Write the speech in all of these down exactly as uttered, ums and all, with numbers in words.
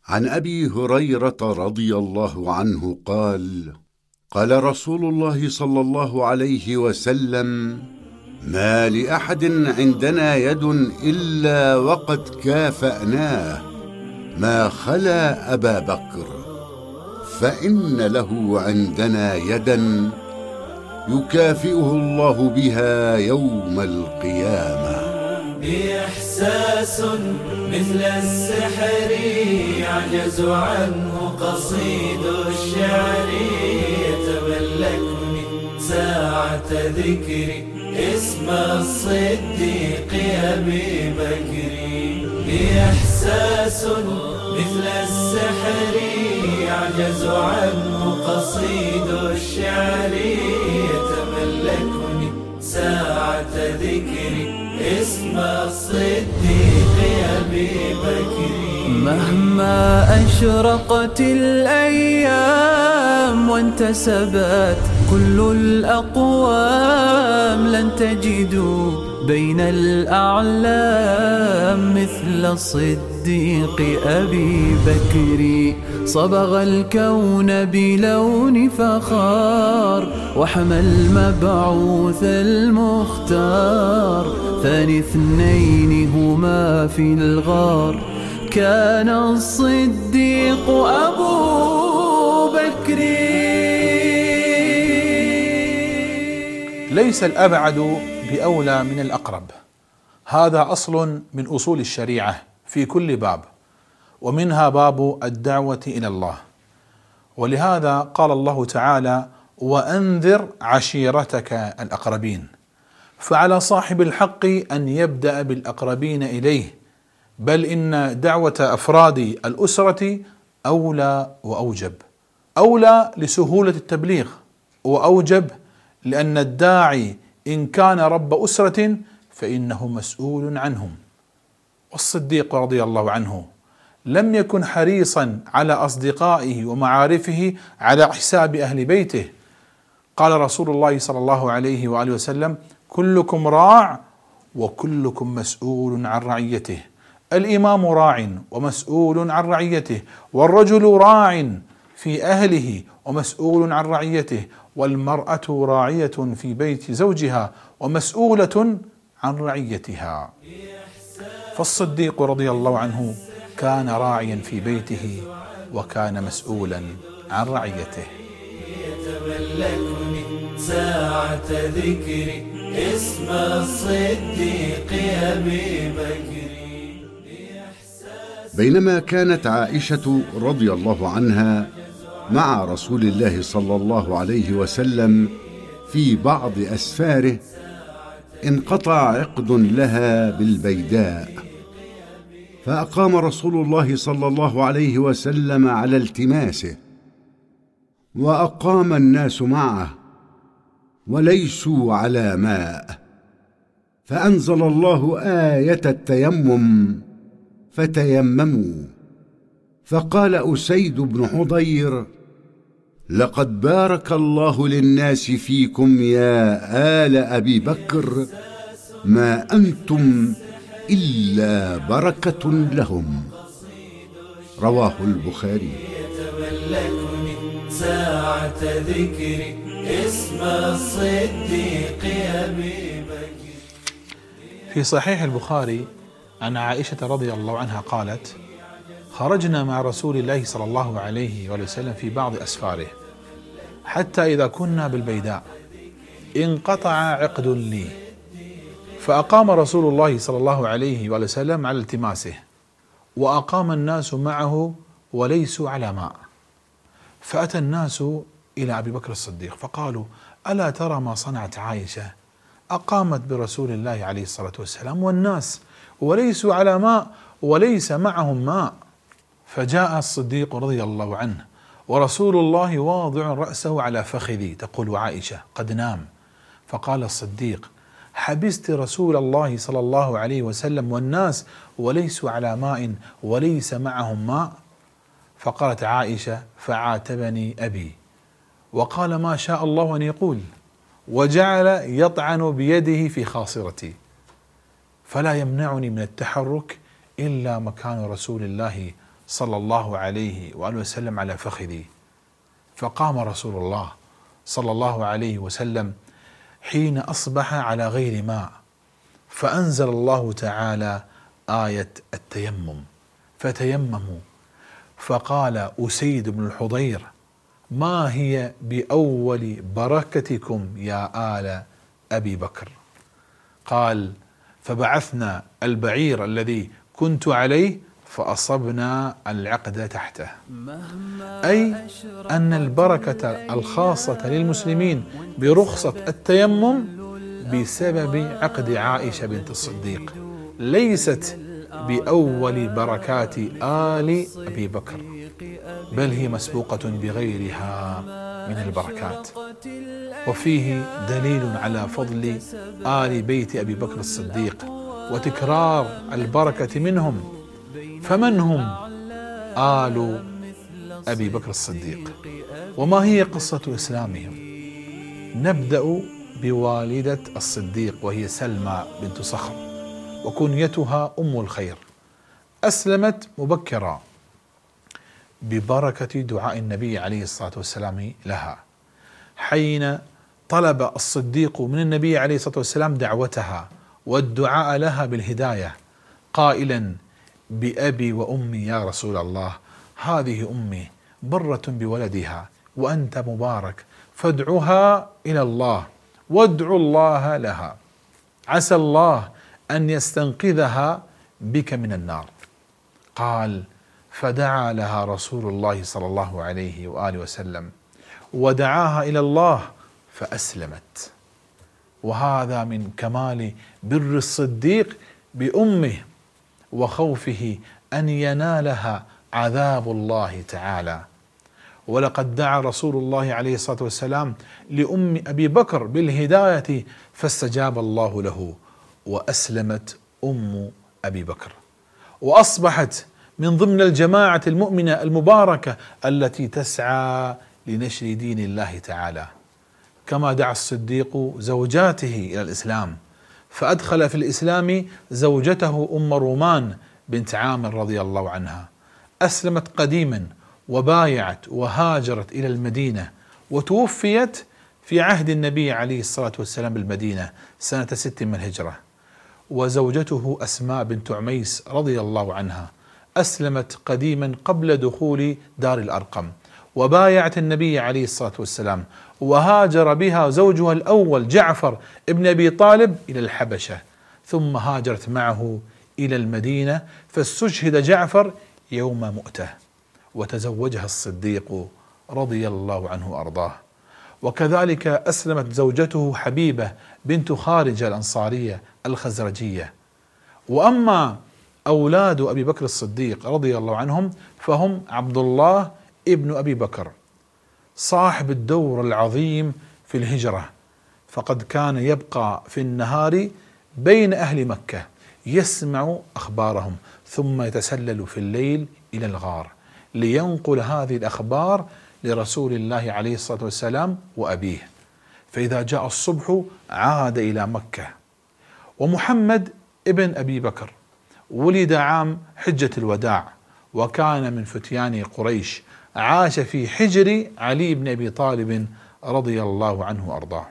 عن أبي هريرة رضي الله عنه قال: قال رسول الله صلى الله عليه وسلم: ما لأحد عندنا يد إلا وقد كافأناه ما خلا أبا بكر، فإن له عندنا يدا يكافئه الله بها يوم القيامة. بإحساس مثل السحر يعجز عنه قصيد الشعر، يتملكني ساعة ذكري اسم الصديق أبي بكر. بإحساس مثل السحر يعجز عنه قصيد الشعر، يتملكني ساعة ذكري اسم الصديق أبي بكر. مهما أشرقت الأيام وانتسبت كل الأقوام، لن تجدوا بين الأعلام مثل الصديق أبي بكر. صبغ الكون بلون فخار وحمى المبعوث المختار، ثاني اثنين هما في الغار كان الصديق أبو بكر. ليس الأبعد بأولى من الأقرب، هذا أصل من أصول الشريعة في كل باب، ومنها باب الدعوة إلى الله. ولهذا قال الله تعالى: وأنذر عشيرتك الأقربين. فعلى صاحب الحق أن يبدأ بالأقربين إليه، بل إن دعوة أفراد الأسرة أولى وأوجب. أولى لسهولة التبليغ، وأوجب لأن الداعي إن كان رب أسرة فإنه مسؤول عنهم. والصديق رضي الله عنه لم يكن حريصا على أصدقائه ومعارفه على حساب أهل بيته. قال رسول الله صلى الله عليه وآله وسلم: كلكم راع وكلكم مسؤول عن رعيته. الإمام راع ومسؤول عن رعيته، والرجل راع في أهله ومسؤول عن رعيته، والمرأة راعية في بيت زوجها ومسؤولة عن رعيتها. فالصديق رضي الله عنه كان راعيا في بيته وكان مسؤولا عن رعيته. يتملكني ساعة ذكري اسم الصديق أبي بكر. بينما كانت عائشة رضي الله عنها مع رسول الله صلى الله عليه وسلم في بعض أسفاره، انقطع عقد لها بالبيداء، فأقام رسول الله صلى الله عليه وسلم على التماسه، وأقام الناس معه وليسوا على ماء، فأنزل الله آية التيمم فتيمموا. فقال أسيد بن حضير: لقد بارك الله للناس فيكم يا آل أبي بكر، ما أنتم إلا بركة لهم. رواه البخاري. يتملكني ساعة ذكري اسم الصديق أبي بكر. في صحيح البخاري عن عائشة رضي الله عنها قالت: خرجنا مع رسول الله صلى الله عليه وسلم في بعض أسفاره، حتى إذا كنا بالبيداء انقطع عقد لي، فأقام رسول الله صلى الله عليه وسلم على التماسه، وأقام الناس معه وليسوا على ماء. فأتى الناس إلى أبي بكر الصديق فقالوا: ألا ترى ما صنعت عائشة؟ أقامت برسول الله عليه الصلاة والسلام والناس وليسوا على ماء وليس معهم ماء. فجاء الصديق رضي الله عنه ورسول الله واضع رأسه على فخذي، تقول عائشة: قد نام. فقال الصديق: حبست رسول الله صلى الله عليه وسلم والناس وليسوا على ماء وليس معهم ماء؟ فقالت عائشة: فعاتبني أبي وقال ما شاء الله أن يقول، وجعل يطعن بيده في خاصرتي، فلا يمنعني من التحرك إلا مكان رسول الله صلى الله عليه وآله وسلم على فخذي، فقام رسول الله صلى الله عليه وسلم حين أصبح على غير ماء، فأنزل الله تعالى آية التيمم، فتيمموا. فقال أسيد بن الحضير: ما هي بأول بركتكم يا آل أبي بكر؟ قال: فبعثنا البعير الذي كنت عليه فأصبنا العقد تحته، أي أن البركة الخاصة للمسلمين برخصة التيمم بسبب عقد عائشة بنت الصديق، ليست بأول بركات آل أبي بكر، بل هي مسبوقة بغيرها من البركات. وفيه دليل على فضل آل بيت أبي بكر الصديق وتكرار البركة منهم. فمن هم آل أبي بكر الصديق؟ وما هي قصة إسلامهم؟ نبدأ بوالدة الصديق وهي سلمى بنت صخر، وكنيتها أم الخير. أسلمت مبكرا ببركة دعاء النبي عليه الصلاة والسلام لها، حين طلب الصديق من النبي عليه الصلاة والسلام دعوتها والدعاء لها بالهداية، قائلا: بأبي وأمي يا رسول الله، هذه أمي برة بولدها وأنت مبارك، فادعها إلى الله وادعوا الله لها، عسى الله أن يستنقذها بك من النار. قال: فدعا لها رسول الله صلى الله عليه وآله وسلم ودعاها إلى الله فأسلمت. وهذا من كمال بر الصديق بأمه وخوفه أن ينالها عذاب الله تعالى. ولقد دعا رسول الله عليه الصلاة والسلام لأم أبي بكر بالهداية فاستجاب الله له، وأسلمت أم أبي بكر، وأصبحت من ضمن الجماعة المؤمنة المباركة التي تسعى لنشر دين الله تعالى. كما دعا الصديق زوجاته إلى الإسلام، فأدخل في الإسلام زوجته أم رومان بنت عامر رضي الله عنها، أسلمت قديما وبايعت وهاجرت إلى المدينة، وتوفيت في عهد النبي عليه الصلاة والسلام بالمدينة سنة ست من الهجرة. وزوجته أسماء بنت عميس رضي الله عنها أسلمت قديما قبل دخول دار الأرقم، وبايعت النبي عليه الصلاة والسلام، وهاجر بها زوجها الأول جعفر ابن أبي طالب إلى الحبشة، ثم هاجرت معه إلى المدينة، فاستشهد جعفر يوم مؤتة، وتزوجها الصديق رضي الله عنه وأرضاه. وكذلك أسلمت زوجته حبيبة بنت خارجة الأنصارية الخزرجية. وأما أولاد أبي بكر الصديق رضي الله عنهم فهم عبد الله ابن أبي بكر صاحب الدور العظيم في الهجرة، فقد كان يبقى في النهار بين أهل مكة يسمع أخبارهم، ثم يتسلل في الليل إلى الغار لينقل هذه الأخبار لرسول الله عليه الصلاة والسلام وأبيه، فإذا جاء الصبح عاد إلى مكة. ومحمد ابن أبي بكر ولد عام حجة الوداع، وكان من فتيان قريش، عاش في حجر علي بن أبي طالب رضي الله عنه وأرضاه.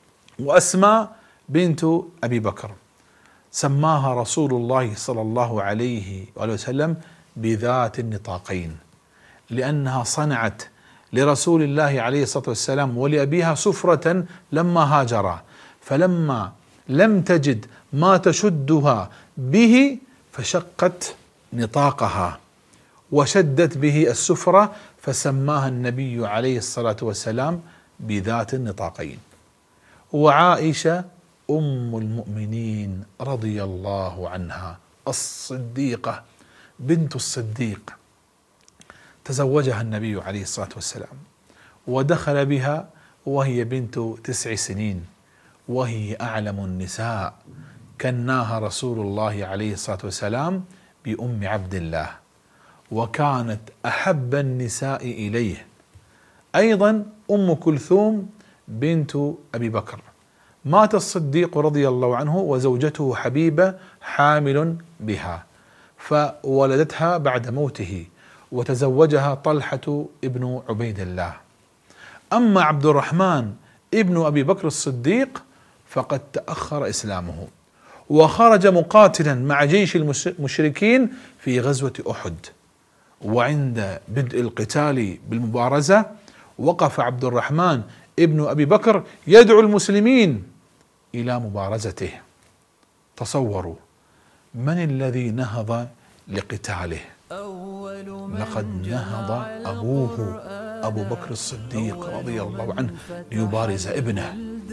وأسماء بنت أبي بكر سماها رسول الله صلى الله عليه وآله وسلم بذات النطاقين، لأنها صنعت لرسول الله عليه الصلاة والسلام ولأبيها سفرة لما هاجرا، فلما لم تجد ما تشدها به فشقت نطاقها وشدت به السفرة، فسماها النبي عليه الصلاة والسلام بذات النطاقين. وعائشة أم المؤمنين رضي الله عنها الصديقة بنت الصديق تزوجها النبي عليه الصلاة والسلام، ودخل بها وهي بنت تسع سنين، وهي أعلم النساء، كناها رسول الله عليه الصلاة والسلام بأم عبد الله، وكانت أحب النساء إليه. أيضا أم كلثوم بنت أبي بكر، مات الصديق رضي الله عنه وزوجته حبيبة حامل بها، فولدتها بعد موته، وتزوجها طلحة ابن عبيد الله. أما عبد الرحمن ابن أبي بكر الصديق فقد تأخر إسلامه، وخرج مقاتلا مع جيش المشركين في غزوة أحد، وعند بدء القتال بالمبارزة وقف عبد الرحمن ابن أبي بكر يدعو المسلمين إلى مبارزته. تصوروا من الذي نهض لقتاله؟ لقد نهض أبوه أبو بكر الصديق رضي الله عنه ليبارز ابنه،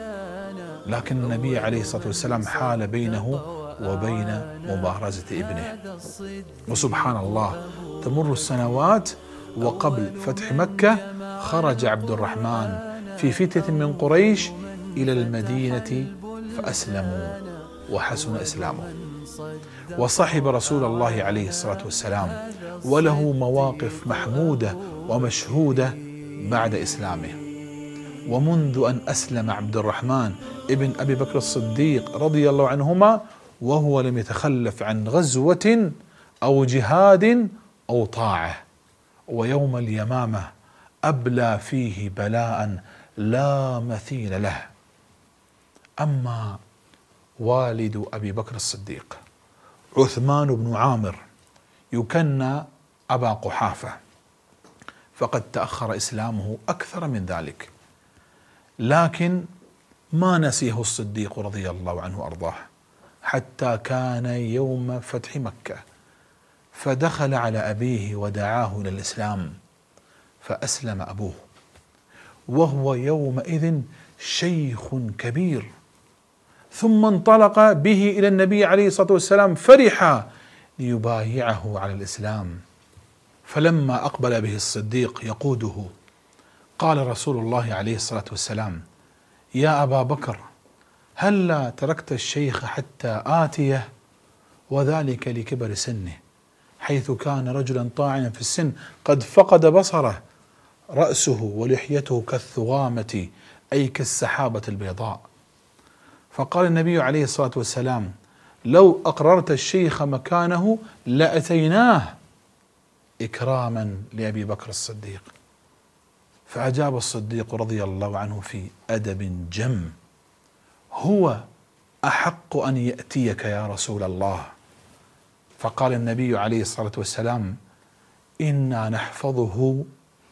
لكن النبي عليه الصلاة والسلام حال بينه وبين مبارزة ابنه. وسبحان الله تمر السنوات، وقبل فتح مكة خرج عبد الرحمن في فتية من قريش إلى المدينة فأسلموا وحسن إسلامه، وصحب رسول الله عليه الصلاة والسلام، وله مواقف محمودة ومشهودة بعد إسلامه. ومنذ أن أسلم عبد الرحمن ابن أبي بكر الصديق رضي الله عنهما وهو لم يتخلف عن غزوة أو جهاد أو طاعة، ويوم اليمامة أبلى فيه بلاء لا مثيل له. أما والد أبي بكر الصديق عثمان بن عامر يكنى أبا قحافة، فقد تأخر إسلامه أكثر من ذلك، لكن ما نسيه الصديق رضي الله عنه وأرضاه حتى كان يوم فتح مكة، فدخل على أبيه ودعاه إلى الإسلام فأسلم أبوه، وهو يومئذ شيخ كبير، ثم انطلق به إلى النبي عليه الصلاة والسلام فرحا ليبايعه على الإسلام. فلما أقبل به الصديق يقوده قال رسول الله عليه الصلاة والسلام: يا أبا بكر، هلا تركت الشيخ حتى آتيه؟ وذلك لكبر سنه، حيث كان رجلا طاعنا في السن قد فقد بصره، رأسه ولحيته كالثغامة أي كالسحابة البيضاء. فقال النبي عليه الصلاة والسلام: لو أقررت الشيخ مكانه لأتيناه، إكراما لأبي بكر الصديق. فأجاب الصديق رضي الله عنه في أدب جم: هو أحق أن يأتيك يا رسول الله. فقال النبي عليه الصلاة والسلام: إنا نحفظه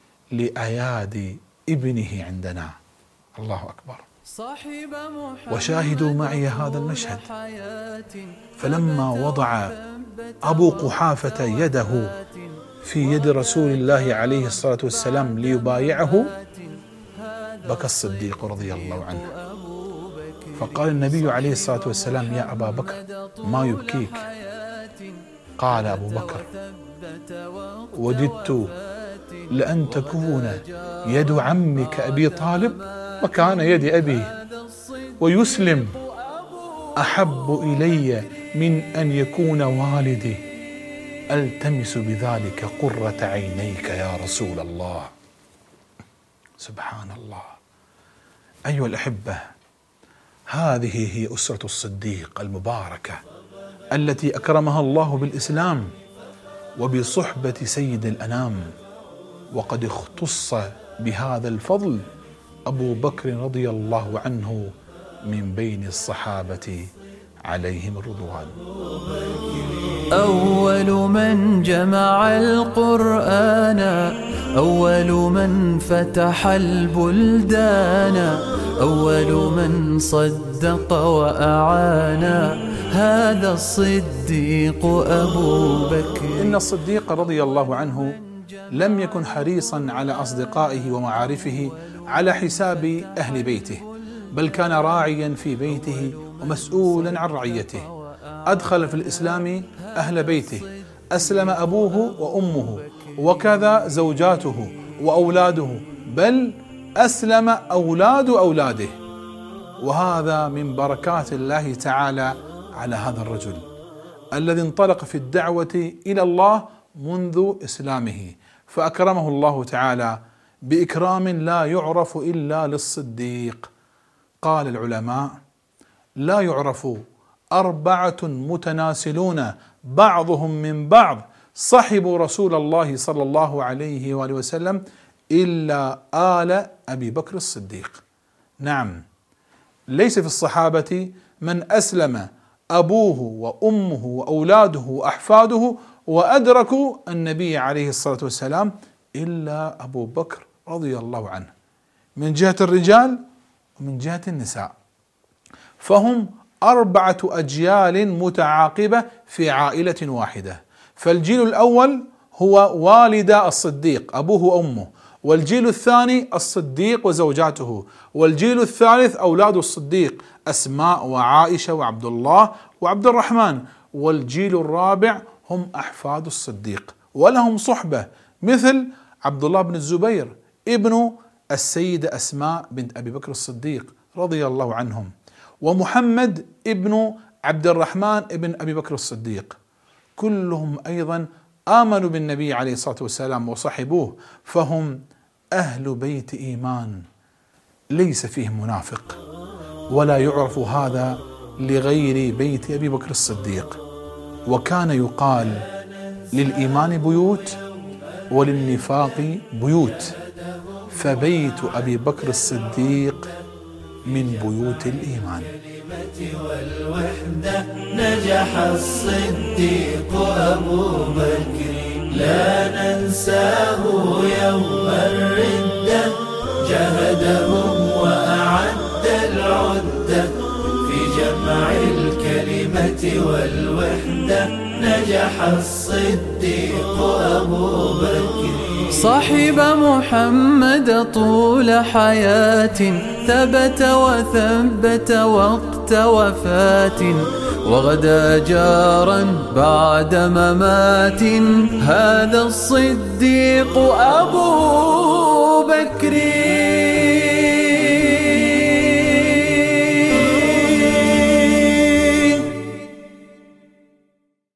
لأيادي ابنه عندنا. الله أكبر. وشاهدوا معي هذا المشهد. فلما وضع أبو قحافة يده في يد رسول الله عليه الصلاة والسلام ليبايعه بكى الصديق رضي الله عنه، فقال النبي عليه الصلاة والسلام: يا أبا بكر، ما يبكيك؟ قال أبو بكر: وددت لأن تكون يد عمك أبي طالب مكان يد أبي ويسلم أحب إلي من أن يكون والدي، ألتمس بذلك قرة عينيك يا رسول الله. سبحان الله. أيها الأحبة، هذه هي أسرة الصديق المباركة التي أكرمها الله بالإسلام وبصحبة سيد الأنام، وقد اختص بهذا الفضل أبو بكر رضي الله عنه من بين الصحابة عليهم الرضوان. أول من جمع القرآن، أول من فتح البلدان، أول من صدق وأعان، هذا الصديق أبو بكر. إن الصديق رضي الله عنه لم يكن حريصا على أصدقائه ومعارفه على حساب أهل بيته، بل كان راعيا في بيته ومسؤولا عن رعيته. أدخل في الإسلام أهل بيته، أسلم أبوه وأمه وكذا زوجاته وأولاده، بل أسلم أولاد أولاده. وهذا من بركات الله تعالى على هذا الرجل الذي انطلق في الدعوة إلى الله منذ إسلامه، فأكرمه الله تعالى بإكرام لا يعرف إلا للصديق. قال العلماء: لا يعرف أربعة متناسلون بعضهم من بعض صحبوا رسول الله صلى الله عليه وآله وسلم إلا آل أبي بكر الصديق. نعم، ليس في الصحابة من أسلم أبوه وأمه وأولاده وأحفاده وأدركوا النبي عليه الصلاة والسلام إلا أبو بكر رضي الله عنه، من جهة الرجال ومن جهة النساء، فهم أربعة أجيال متعاقبة في عائلة واحدة. فالجيل الأول هو والد الصديق أبوه وأمه، والجيل الثاني الصديق وزوجاته، والجيل الثالث أولاد الصديق أسماء وعائشة وعبد الله وعبد الرحمن، والجيل الرابع هم أحفاد الصديق ولهم صحبة مثل عبد الله بن الزبير ابن السيدة أسماء بنت أبي بكر الصديق رضي الله عنهم، ومحمد ابن عبد الرحمن ابن أبي بكر الصديق، كلهم أيضا آمنوا بالنبي عليه الصلاة والسلام وصحبوه، فهم أهل بيت إيمان ليس فيهم منافق، ولا يعرف هذا لغير بيت أبي بكر الصديق. وكان يقال للإيمان بيوت وللنفاق بيوت، فبيت أبي بكر الصديق من بيوت الإيمان. والوحدة نجح الصديق أبو بكر، لا ننساه يوم الردة، جهدهم وأعد العدة في جمع الكلمة والوحدة، نجح الصديق أبو بكر. صاحب محمد طول حياة، ثبت وثبت وقت وفاة، وغدا جارا بعد ممات، هذا الصديق أبو بكر.